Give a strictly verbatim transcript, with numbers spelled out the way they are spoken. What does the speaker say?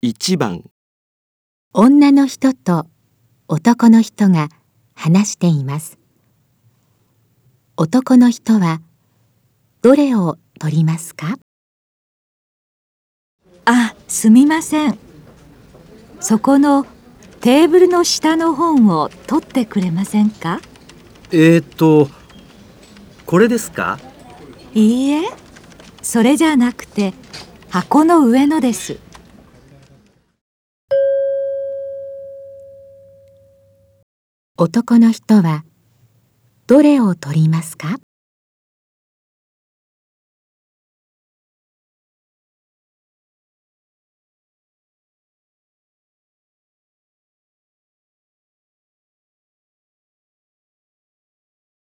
いちばん、 女の人と男の人が話しています。男の人はどれを取りますか？ あ、すみません。そこのテーブルの下の本を取ってくれませんか？ えーと、これですか？ いいえ、それじゃなくて箱の上のです。 男の人はどれを取りますか？